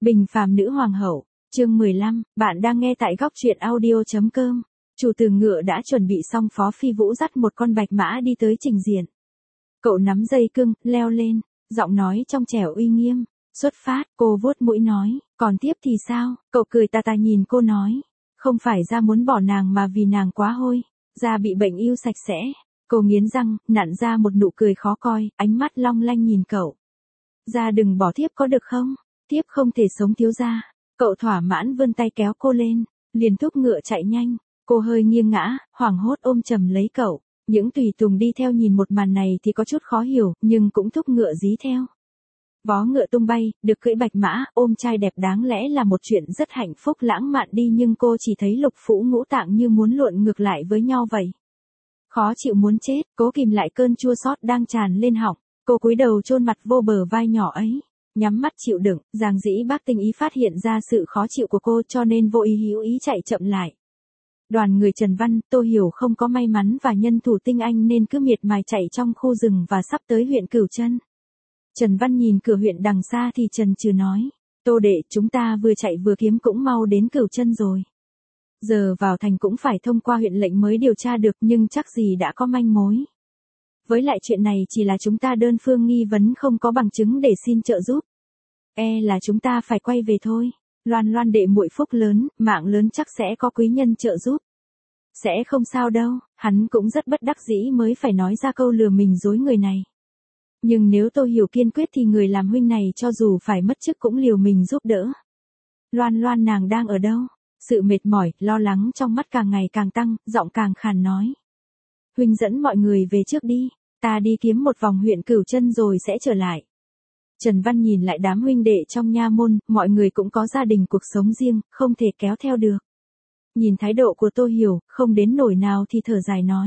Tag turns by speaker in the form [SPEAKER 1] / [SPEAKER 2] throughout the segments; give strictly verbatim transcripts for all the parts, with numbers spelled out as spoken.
[SPEAKER 1] Bình phàm nữ hoàng hậu, chương mười lăm, bạn đang nghe tại góc truyện audio.com. Chủ từ ngựa đã chuẩn bị xong, Phó Phi Vũ dắt một con bạch mã đi tới trình diện. Cậu nắm dây cưng, leo lên, giọng nói trong trẻo uy nghiêm. Xuất phát, cô vuốt mũi nói, còn tiếp thì sao? Cậu cười tà tà nhìn cô nói, không phải ra muốn bỏ nàng mà vì nàng quá hôi, da bị bệnh yêu sạch sẽ. Cô nghiến răng, nặn ra một nụ cười khó coi, ánh mắt long lanh nhìn cậu. Ra đừng bỏ thiếp có được không? Thiếp không thể sống thiếu gia. Cậu thỏa mãn vươn tay kéo cô lên, liền thúc ngựa chạy nhanh. Cô hơi nghiêng ngã, hoảng hốt ôm chầm lấy cậu. Những tùy tùng đi theo nhìn một màn này thì có chút khó hiểu, nhưng cũng thúc ngựa dí theo. Vó ngựa tung bay, được cưỡi bạch mã, ôm trai đẹp đáng lẽ là một chuyện rất hạnh phúc lãng mạn đi, nhưng cô chỉ thấy lục phủ ngũ tạng như muốn luộn ngược lại với nhau vậy. Khó chịu muốn chết, cố kìm lại cơn chua xót đang tràn lên họng. Cô cúi đầu chôn mặt vô bờ vai nhỏ ấy, nhắm mắt chịu đựng. Giang Dĩ Bác tinh ý phát hiện ra sự khó chịu của cô cho nên vô ý hữu ý chạy chậm lại. Đoàn người Trần Văn, Tô Hiểu không có may mắn và nhân thủ tinh anh nên cứ miệt mài chạy trong khu rừng và sắp tới huyện Cửu Chân. Trần Văn nhìn cửa huyện đằng xa thì trần trừ nói, Tô đệ, chúng ta vừa chạy vừa kiếm cũng mau đến Cửu Chân rồi. Giờ vào thành cũng phải thông qua huyện lệnh mới điều tra được, nhưng chắc gì đã có manh mối. Với lại chuyện này chỉ là chúng ta đơn phương nghi vấn, không có bằng chứng để xin trợ giúp. E là chúng ta phải quay về thôi. Loan Loan đệ muội phúc lớn, mạng lớn chắc sẽ có quý nhân trợ giúp. Sẽ không sao đâu, hắn cũng rất bất đắc dĩ mới phải nói ra câu lừa mình dối người này. Nhưng nếu Tô Hiểu kiên quyết thì người làm huynh này cho dù phải mất chức cũng liều mình giúp đỡ. Loan Loan nàng đang ở đâu? Sự mệt mỏi, lo lắng trong mắt càng ngày càng tăng, giọng càng khàn nói. Huynh dẫn mọi người về trước đi, ta đi kiếm một vòng huyện Cửu Chân rồi sẽ trở lại. Trần Văn nhìn lại đám huynh đệ trong nha môn, mọi người cũng có gia đình cuộc sống riêng, không thể kéo theo được. Nhìn thái độ của Tô Hiểu, không đến nổi nào thì thở dài nói.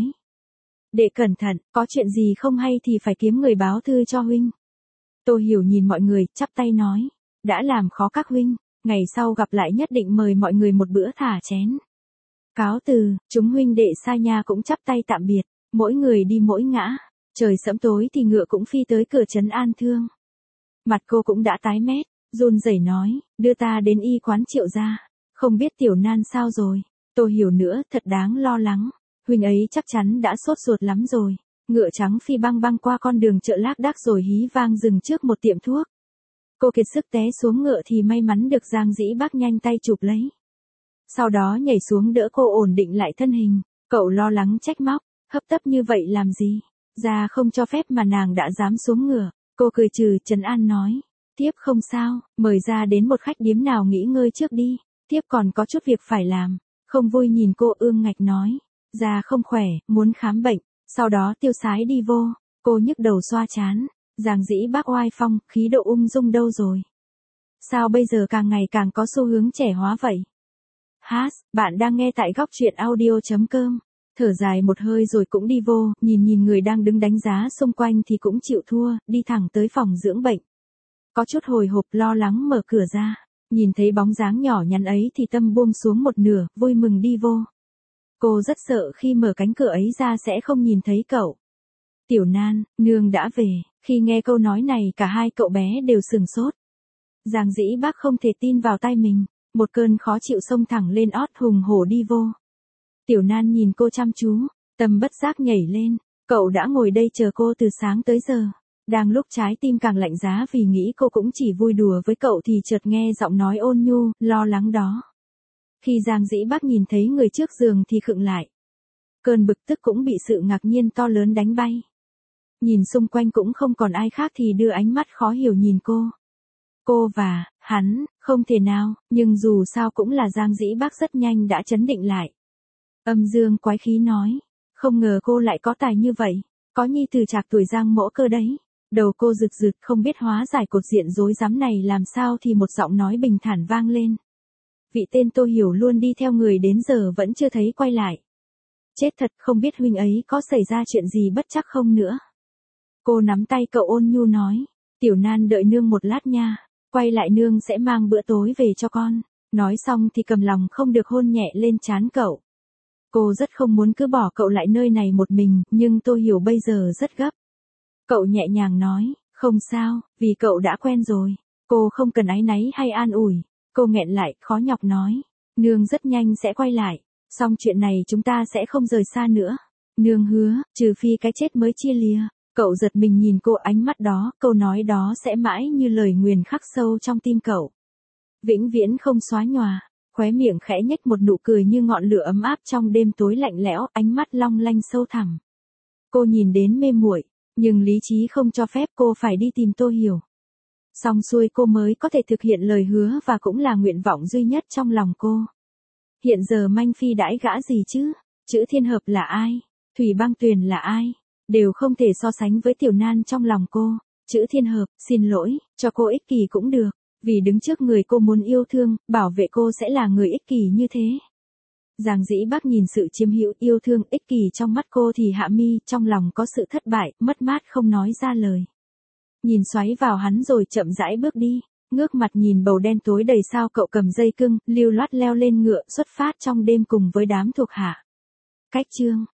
[SPEAKER 1] Đệ cẩn thận, có chuyện gì không hay thì phải kiếm người báo thư cho huynh. Tô Hiểu nhìn mọi người, chắp tay nói. Đã làm khó các huynh, ngày sau gặp lại nhất định mời mọi người một bữa thả chén. Cáo từ, chúng huynh đệ xa nhà cũng chắp tay tạm biệt, mỗi người đi mỗi ngã. Trời sẫm tối thì ngựa cũng phi tới cửa trấn An Thương. Mặt cô cũng đã tái mét, run rẩy nói, đưa ta đến y quán Triệu gia, không biết tiểu nan sao rồi. Tô Hiểu nữa, thật đáng lo lắng. Huynh ấy chắc chắn đã sốt ruột lắm rồi. Ngựa trắng phi băng băng qua con đường chợ lác đác rồi hí vang dừng trước một tiệm thuốc. Cô kiệt sức té xuống ngựa thì may mắn được Giang Dĩ Bác nhanh tay chụp lấy. Sau đó nhảy xuống đỡ cô ổn định lại thân hình. Cậu lo lắng trách móc, hấp tấp như vậy làm gì? Ra không cho phép mà nàng đã dám xuống ngựa. Cô cười trừ, trấn an nói. Tiếp không sao, mời ra đến một khách điếm nào nghỉ ngơi trước đi. Tiếp còn có chút việc phải làm. Không vui nhìn cô ương ngạch nói. Ra không khỏe, muốn khám bệnh. Sau đó tiêu sái đi vô. Cô nhức đầu xoa chán. Giang Dĩ Bác oai phong, khí độ ung dung đâu rồi? Sao bây giờ càng ngày càng có xu hướng trẻ hóa vậy? Hát, bạn đang nghe tại góc truyện audio.com. Thở dài một hơi rồi cũng đi vô, nhìn nhìn người đang đứng đánh giá xung quanh thì cũng chịu thua, đi thẳng tới phòng dưỡng bệnh. Có chút hồi hộp lo lắng mở cửa ra, nhìn thấy bóng dáng nhỏ nhắn ấy thì tâm buông xuống một nửa, vui mừng đi vô. Cô rất sợ khi mở cánh cửa ấy ra sẽ không nhìn thấy cậu. Tiểu Nan, nương đã về. Khi nghe câu nói này cả hai cậu bé đều sừng sốt. Giang Dĩ Bác không thể tin vào tai mình, một cơn khó chịu xông thẳng lên ót, hùng hổ đi vô. Tiểu Nan nhìn cô chăm chú, tâm bất giác nhảy lên, cậu đã ngồi đây chờ cô từ sáng tới giờ. Đang lúc trái tim càng lạnh giá vì nghĩ cô cũng chỉ vui đùa với cậu thì chợt nghe giọng nói ôn nhu, lo lắng đó. Khi Giang Dĩ Bác nhìn thấy người trước giường thì khựng lại. Cơn bực tức cũng bị sự ngạc nhiên to lớn đánh bay. Nhìn xung quanh cũng không còn ai khác thì đưa ánh mắt khó hiểu nhìn cô. Cô và, hắn, không thể nào, nhưng dù sao cũng là Giang Dĩ Bác rất nhanh đã trấn định lại. Âm dương quái khí nói, không ngờ cô lại có tài như vậy, có nhi từ trạc tuổi Giang mỗ cơ đấy. Đầu cô rực rực không biết hóa giải cột diện rối rắm này làm sao thì một giọng nói bình thản vang lên. Vị tên Tô Hiểu luôn đi theo người đến giờ vẫn chưa thấy quay lại. Chết thật, không biết huynh ấy có xảy ra chuyện gì bất trắc không nữa. Cô nắm tay cậu ôn nhu nói, Tiểu Nan đợi nương một lát nha, quay lại nương sẽ mang bữa tối về cho con. Nói xong thì cầm lòng không được hôn nhẹ lên trán cậu. Cô rất không muốn cứ bỏ cậu lại nơi này một mình, nhưng Tô Hiểu bây giờ rất gấp. Cậu nhẹ nhàng nói, không sao, vì cậu đã quen rồi. Cô không cần áy náy hay an ủi, cô nghẹn lại, khó nhọc nói. Nương rất nhanh sẽ quay lại, xong chuyện này chúng ta sẽ không rời xa nữa. Nương hứa, trừ phi cái chết mới chia lìa. Cậu giật mình nhìn cô, ánh mắt đó, câu nói đó sẽ mãi như lời nguyền khắc sâu trong tim cậu. Vĩnh viễn không xóa nhòa, khóe miệng khẽ nhếch một nụ cười như ngọn lửa ấm áp trong đêm tối lạnh lẽo, ánh mắt long lanh sâu thẳm. Cô nhìn đến mê muội, nhưng lý trí không cho phép cô phải đi tìm Tô Hiểu. Xong xuôi cô mới có thể thực hiện lời hứa và cũng là nguyện vọng duy nhất trong lòng cô. Hiện giờ Manh Phi đãi gã gì chứ? Chữ Thiên Hợp là ai? Thủy Băng Tuyền là ai? Đều không thể so sánh với Tiểu Nan trong lòng cô. Chữ Thiên Hợp, xin lỗi, cho cô ích kỷ cũng được. Vì đứng trước người cô muốn yêu thương, bảo vệ cô sẽ là người ích kỷ như thế. Giang Dĩ Bác nhìn sự chiếm hữu, yêu thương, ích kỷ trong mắt cô thì hạ mi, trong lòng có sự thất bại, mất mát không nói ra lời. Nhìn xoáy vào hắn rồi chậm rãi bước đi, ngước mặt nhìn bầu đen tối đầy sao, cậu cầm dây cưng, lưu loát leo lên ngựa, xuất phát trong đêm cùng với đám thuộc hạ. Cách chương